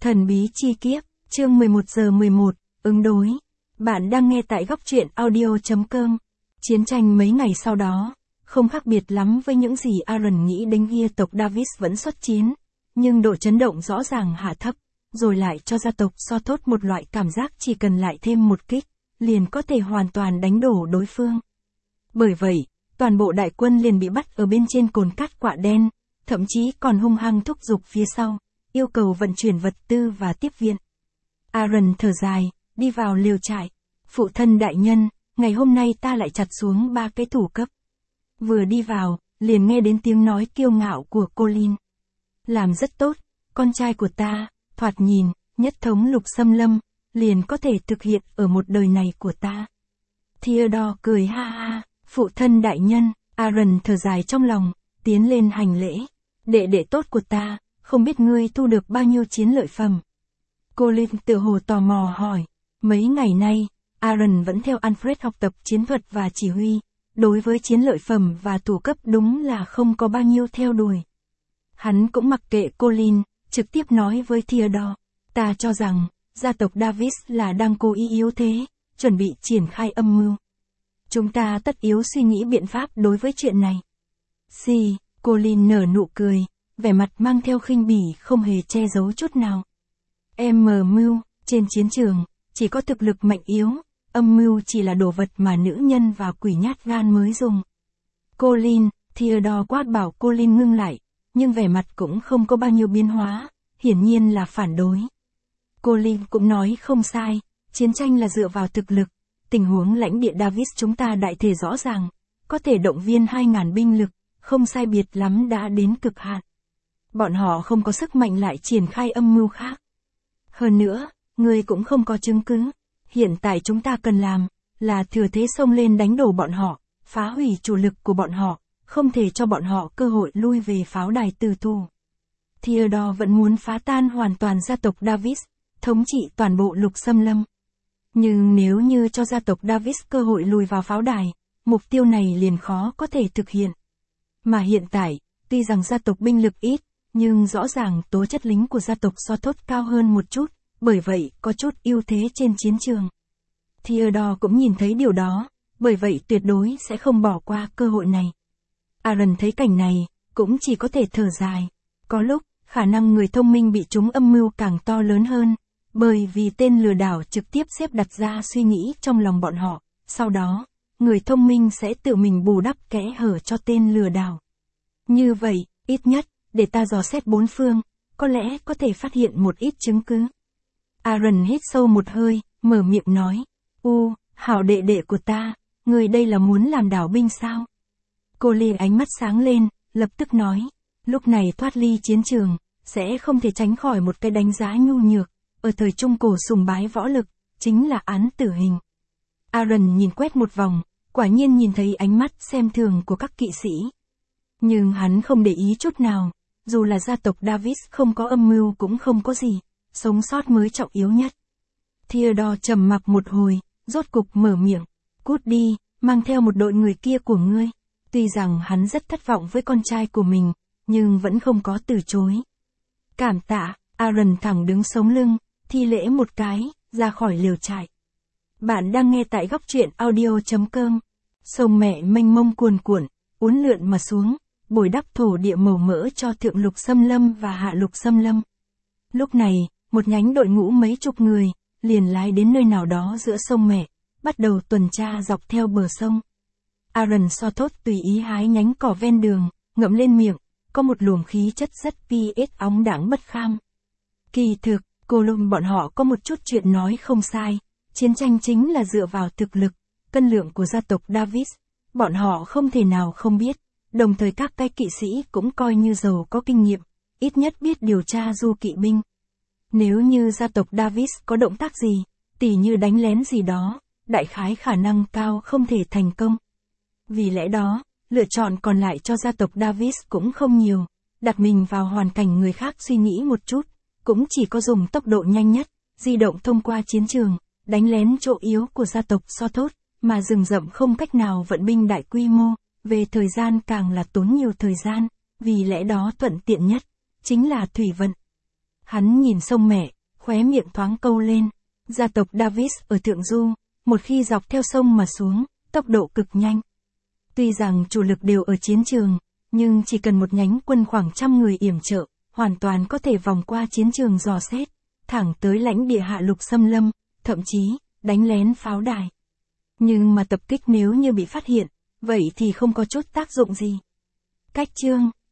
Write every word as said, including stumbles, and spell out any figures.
Thần bí chi kiếp, chương mười một giờ mười một, ứng đối. Bạn đang nghe tại góc truyện audio chấm com. Chiến tranh mấy ngày sau đó, không khác biệt lắm với những gì Aaron nghĩ đến kia tộc Davis vẫn xuất chiến. Nhưng độ chấn động rõ ràng hạ thấp, rồi lại cho gia tộc So-Thốt một loại cảm giác chỉ cần lại thêm một kích, liền có thể hoàn toàn đánh đổ đối phương. Bởi vậy, toàn bộ đại quân liền bị bắt ở bên trên cồn cát quạ đen, thậm chí còn hung hăng thúc giục phía sau, yêu cầu vận chuyển vật tư và tiếp viện. Aaron thở dài, đi vào liều trại. Phụ thân đại nhân, ngày hôm nay ta lại chặt xuống ba cái thủ cấp. Vừa đi vào, liền nghe đến tiếng nói kiêu ngạo của Colin. Làm rất tốt, con trai của ta, thoạt nhìn, nhất thống lục xâm lâm, liền có thể thực hiện ở một đời này của ta. Theodore cười ha ha, phụ thân đại nhân, Aaron thở dài trong lòng, tiến lên hành lễ. Đệ đệ tốt của ta, không biết ngươi thu được bao nhiêu chiến lợi phẩm. Colin tự hồ tò mò hỏi, mấy ngày nay, Aaron vẫn theo Alfred học tập chiến thuật và chỉ huy, đối với chiến lợi phẩm và thủ cấp đúng là không có bao nhiêu theo đuổi. Hắn cũng mặc kệ Colin, trực tiếp nói với Theodore, ta cho rằng, gia tộc Davis là đang cố ý yếu thế, chuẩn bị triển khai âm mưu. Chúng ta tất yếu suy nghĩ biện pháp đối với chuyện này. Si, Colin nở nụ cười, vẻ mặt mang theo khinh bỉ không hề che giấu chút nào. Em mờ mưu, trên chiến trường, chỉ có thực lực mạnh yếu, âm mưu chỉ là đồ vật mà nữ nhân và quỷ nhát gan mới dùng. Colin, Theodore quát bảo Colin ngưng lại, nhưng vẻ mặt cũng không có bao nhiêu biến hóa, hiển nhiên là phản đối. Colin cũng nói không sai, chiến tranh là dựa vào thực lực, tình huống lãnh địa Davis chúng ta đại thể rõ ràng, có thể động viên hai ngàn binh lực, không sai biệt lắm đã đến cực hạn. Bọn họ không có sức mạnh lại triển khai âm mưu khác. Hơn nữa, người cũng không có chứng cứ. Hiện tại chúng ta cần làm, là thừa thế xông lên đánh đổ bọn họ, phá hủy chủ lực của bọn họ, không thể cho bọn họ cơ hội lui về pháo đài tử thủ. Theodore vẫn muốn phá tan hoàn toàn gia tộc Davis, thống trị toàn bộ lục xâm lâm. Nhưng nếu như cho gia tộc Davis cơ hội lùi vào pháo đài, mục tiêu này liền khó có thể thực hiện. Mà hiện tại, tuy rằng gia tộc binh lực ít, nhưng rõ ràng tố chất lính của gia tộc So-Thốt cao hơn một chút, bởi vậy có chút ưu thế trên chiến trường. Theodore cũng nhìn thấy điều đó, bởi vậy tuyệt đối sẽ không bỏ qua cơ hội này. Aaron thấy cảnh này, cũng chỉ có thể thở dài. Có lúc, khả năng người thông minh bị trúng âm mưu càng to lớn hơn, bởi vì tên lừa đảo trực tiếp xếp đặt ra suy nghĩ trong lòng bọn họ, sau đó, người thông minh sẽ tự mình bù đắp kẽ hở cho tên lừa đảo. Như vậy, ít nhất, để ta dò xét bốn phương, có lẽ có thể phát hiện một ít chứng cứ. Aaron hít sâu một hơi, mở miệng nói, U, hảo đệ đệ của ta, người đây là muốn làm đảo binh sao? Colin ánh mắt sáng lên, lập tức nói, lúc này thoát ly chiến trường, sẽ không thể tránh khỏi một cái đánh giá nhu nhược, ở thời trung cổ sùng bái võ lực, chính là án tử hình. Aaron nhìn quét một vòng, quả nhiên nhìn thấy ánh mắt xem thường của các kỵ sĩ. Nhưng hắn không để ý chút nào, dù là gia tộc Davis không có âm mưu cũng không có gì, sống sót mới trọng yếu nhất. Theodore trầm mặc một hồi, rốt cục mở miệng, cút đi, mang theo một đội người kia của ngươi. Tuy rằng hắn rất thất vọng với con trai của mình, nhưng vẫn không có từ chối. Cảm tạ, Aaron thẳng đứng sống lưng, thi lễ một cái, ra khỏi liều trại. Bạn đang nghe tại góc truyện audio chấm com. Sông mẹ mênh mông cuồn cuộn, uốn lượn mà xuống, bồi đắp thổ địa màu mỡ cho thượng lục xâm lâm và hạ lục xâm lâm. Lúc này, một nhánh đội ngũ mấy chục người, liền lái đến nơi nào đó giữa sông mẹ, bắt đầu tuần tra dọc theo bờ sông. Aaron So-Thốt tùy ý hái nhánh cỏ ven đường, ngậm lên miệng, có một luồng khí chất rất ph óng đãng bất kham. Kỳ thực, Colin bọn họ có một chút chuyện nói không sai, chiến tranh chính là dựa vào thực lực, cân lượng của gia tộc Davis, bọn họ không thể nào không biết, đồng thời các cái kỵ sĩ cũng coi như giàu có kinh nghiệm, ít nhất biết điều tra du kỵ binh. Nếu như gia tộc Davis có động tác gì, tỉ như đánh lén gì đó, đại khái khả năng cao không thể thành công. Vì lẽ đó, lựa chọn còn lại cho gia tộc Davis cũng không nhiều, đặt mình vào hoàn cảnh người khác suy nghĩ một chút, cũng chỉ có dùng tốc độ nhanh nhất, di động thông qua chiến trường, đánh lén chỗ yếu của gia tộc So-Thốt, mà rừng rậm không cách nào vận binh đại quy mô, về thời gian càng là tốn nhiều thời gian, vì lẽ đó thuận tiện nhất, chính là thủy vận. Hắn nhìn sông mẹ, khóe miệng thoáng câu lên. Gia tộc Davis ở Thượng Du, một khi dọc theo sông mà xuống, tốc độ cực nhanh. Tuy rằng chủ lực đều ở chiến trường, nhưng chỉ cần một nhánh quân khoảng trăm người yểm trợ, hoàn toàn có thể vòng qua chiến trường dò xét, thẳng tới lãnh địa hạ lục xâm lâm, thậm chí, đánh lén pháo đài. Nhưng mà tập kích nếu như bị phát hiện, vậy thì không có chút tác dụng gì. Cách chương